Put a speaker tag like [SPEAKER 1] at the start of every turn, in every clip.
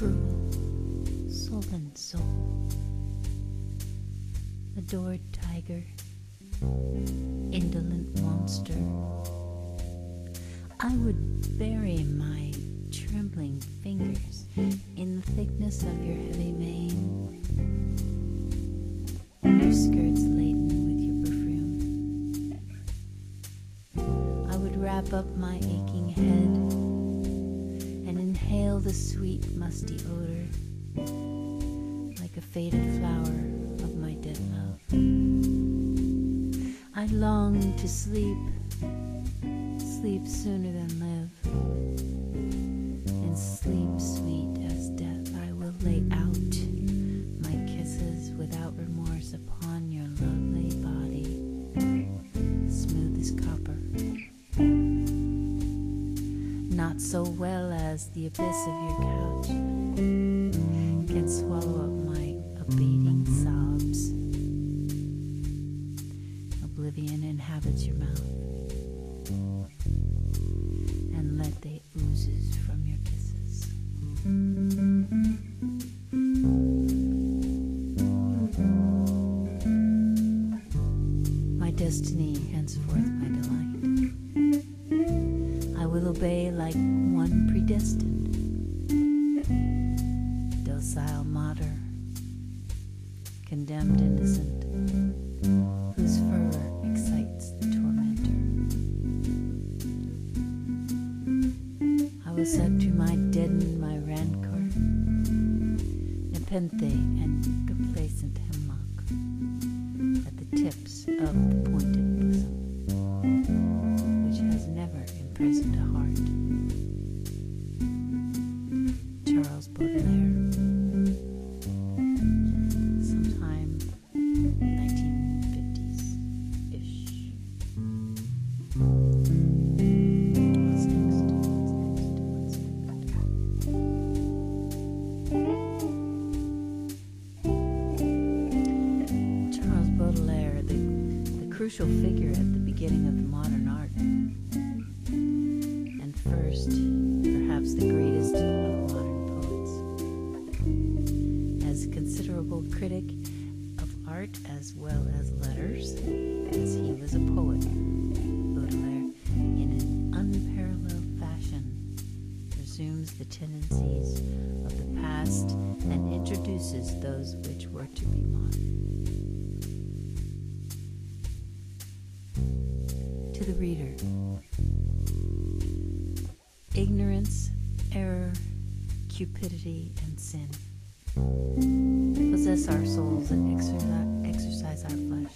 [SPEAKER 1] cruel, sullen soul, adored tiger, indolent monster, I would bury my trembling fingers in the thickness of your heavy mane, and your skirts laden with your perfume. I would wrap up my aching head and inhale the sweet, musty odor like a faded flower of my dead love. I long to sleep sooner than live. In sleep sweet as death, I will lay out my kisses without remorse upon your lovely body, smooth as copper. Not so well as the abyss of your couch can swallow up my abating sobs. Oblivion inhabits your mouth, and let the oozes from your kisses. My destiny, henceforth my delight. I will obey like one predestined, docile martyr, condemned innocent, whose fervor excites the tormentor. I will subdue my deaden my rancor, nepenthe and complacent hemlock at the tips of the pointed bosom, which has never imprisoned a heart. Charles Baudelaire, sometime 1950s-ish. What's next? Charles Baudelaire, the crucial figure at the beginning of the modern art, and first, perhaps the greatest of modern poets. As a considerable critic of art as well as letters, as he was a poet, Baudelaire, in an unparalleled fashion, resumes the tendencies of the past and introduces those which were to be modern. To the reader, ignorance, error, cupidity, and sin possess our souls and exercise our flesh.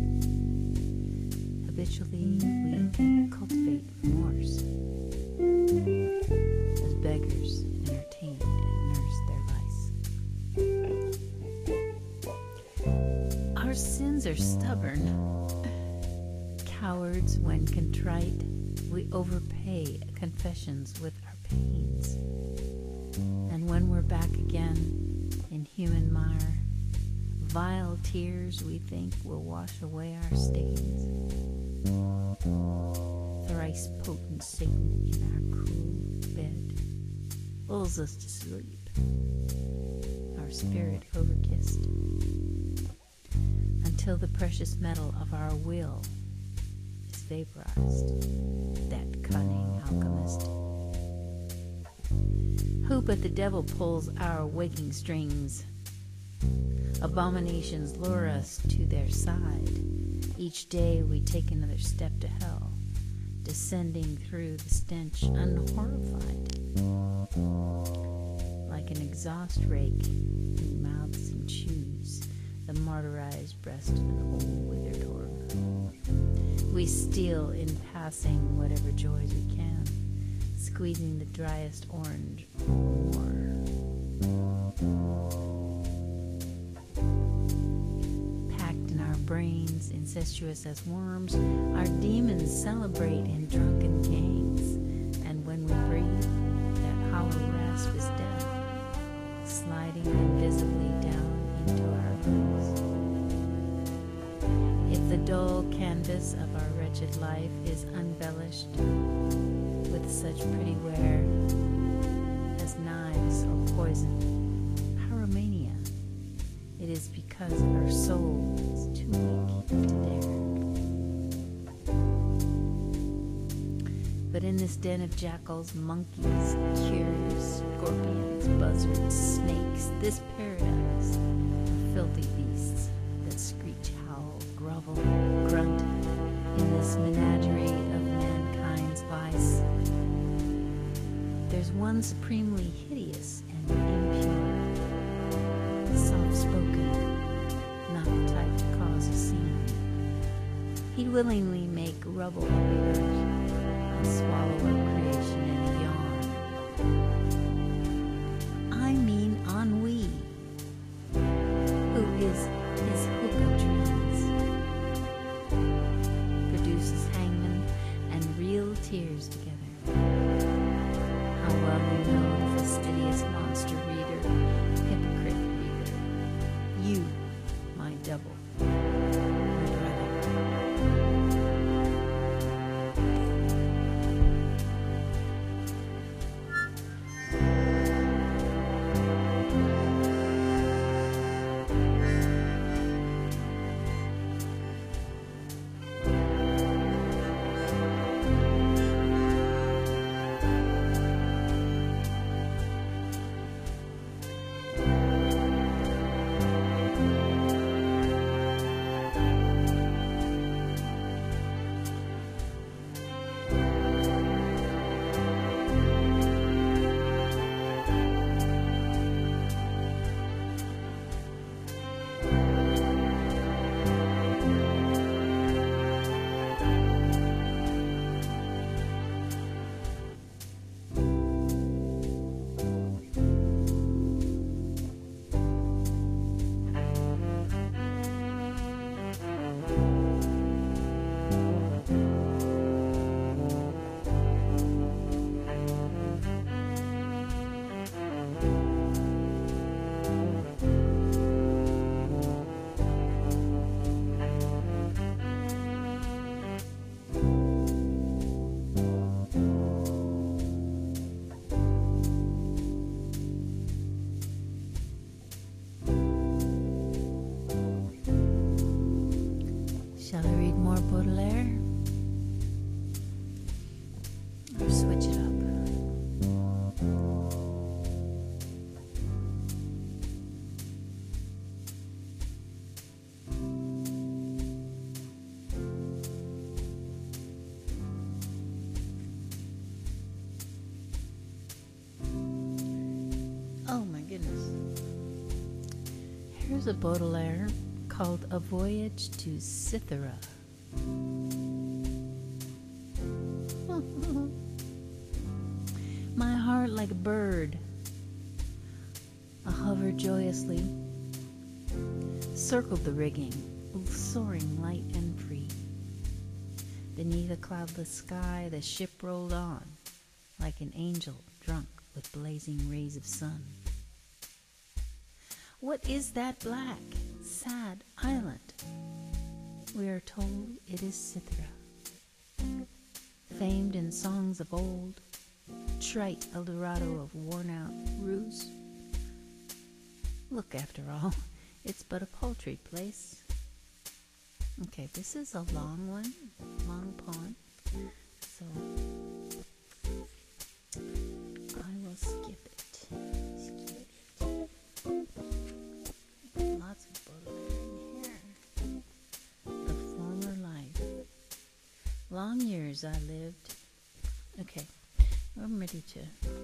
[SPEAKER 1] Habitually, we can cultivate remorse, as beggars entertain and nurse their vice. Our sins are stubborn. Cowards when contrite, we overpay confessions with our pains. And when we're back again in human mire, vile tears we think will wash away our stains. Thrice potent Satan in our cool bed lulls us to sleep, our spirit overkissed, until the precious metal of our will is vaporized, that cunning alchemist. Who but the devil pulls our waking strings? Abominations lure us to their side. Each day we take another step to hell, descending through the stench unhorrified, like an exhaust rake who mouths and chews the martyrized breast of an old withered orb. We steal in passing whatever joys we can, squeezing the driest orange more. Packed in our brains, incestuous as worms, our demons celebrate in drunken gangs, and when we breathe, that hollow rasp is death, sliding invisibly down into our lungs. If the dull canvas of our wretched life is unbellished with such pretty wear as knives madness or poison, pyromania, it is because our soul is too weak to dare. But in this den of jackals, monkeys, curious, scorpions, buzzards, snakes, this paradise of filthy beasts that screech, howl, grovel, grunt, in this menagerie of mankind's vice, there's one supremely hideous and impure, soft-spoken, not the type to cause a scene. He'd willingly make rubble of the earth and swallow up creation in a yawn. I mean ennui, who is his hook of dreams, produces hangmen and real tears together. How well you know the fastidious monster reader, hypocrite reader, you, my double, my brother. Shall I read more Baudelaire? Or switch it up? Oh my goodness. Here's a Baudelaire called A Voyage to Cythera. My heart like a bird, I hover joyously, circled the rigging, soaring light and free. Beneath a cloudless sky, the ship rolled on, like an angel drunk with blazing rays of sun. What is that black, sad island? We are told it is Cythera, famed in songs of old, trite Eldorado of worn-out ruse. Look, after all, it's but a paltry place. Okay, this is a long one, long poem, so I will skip it. Lots of Baudelaire in here. The former life. Long years I lived. Okay, I'm ready to.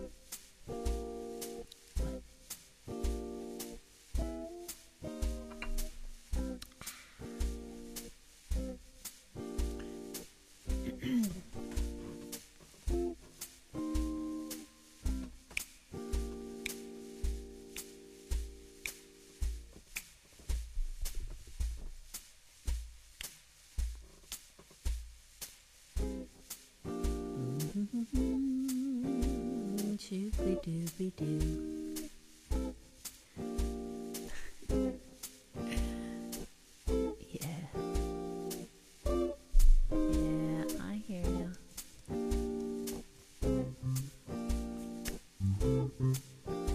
[SPEAKER 1] Shooby-dooby-doo. Yeah. Yeah, I hear you.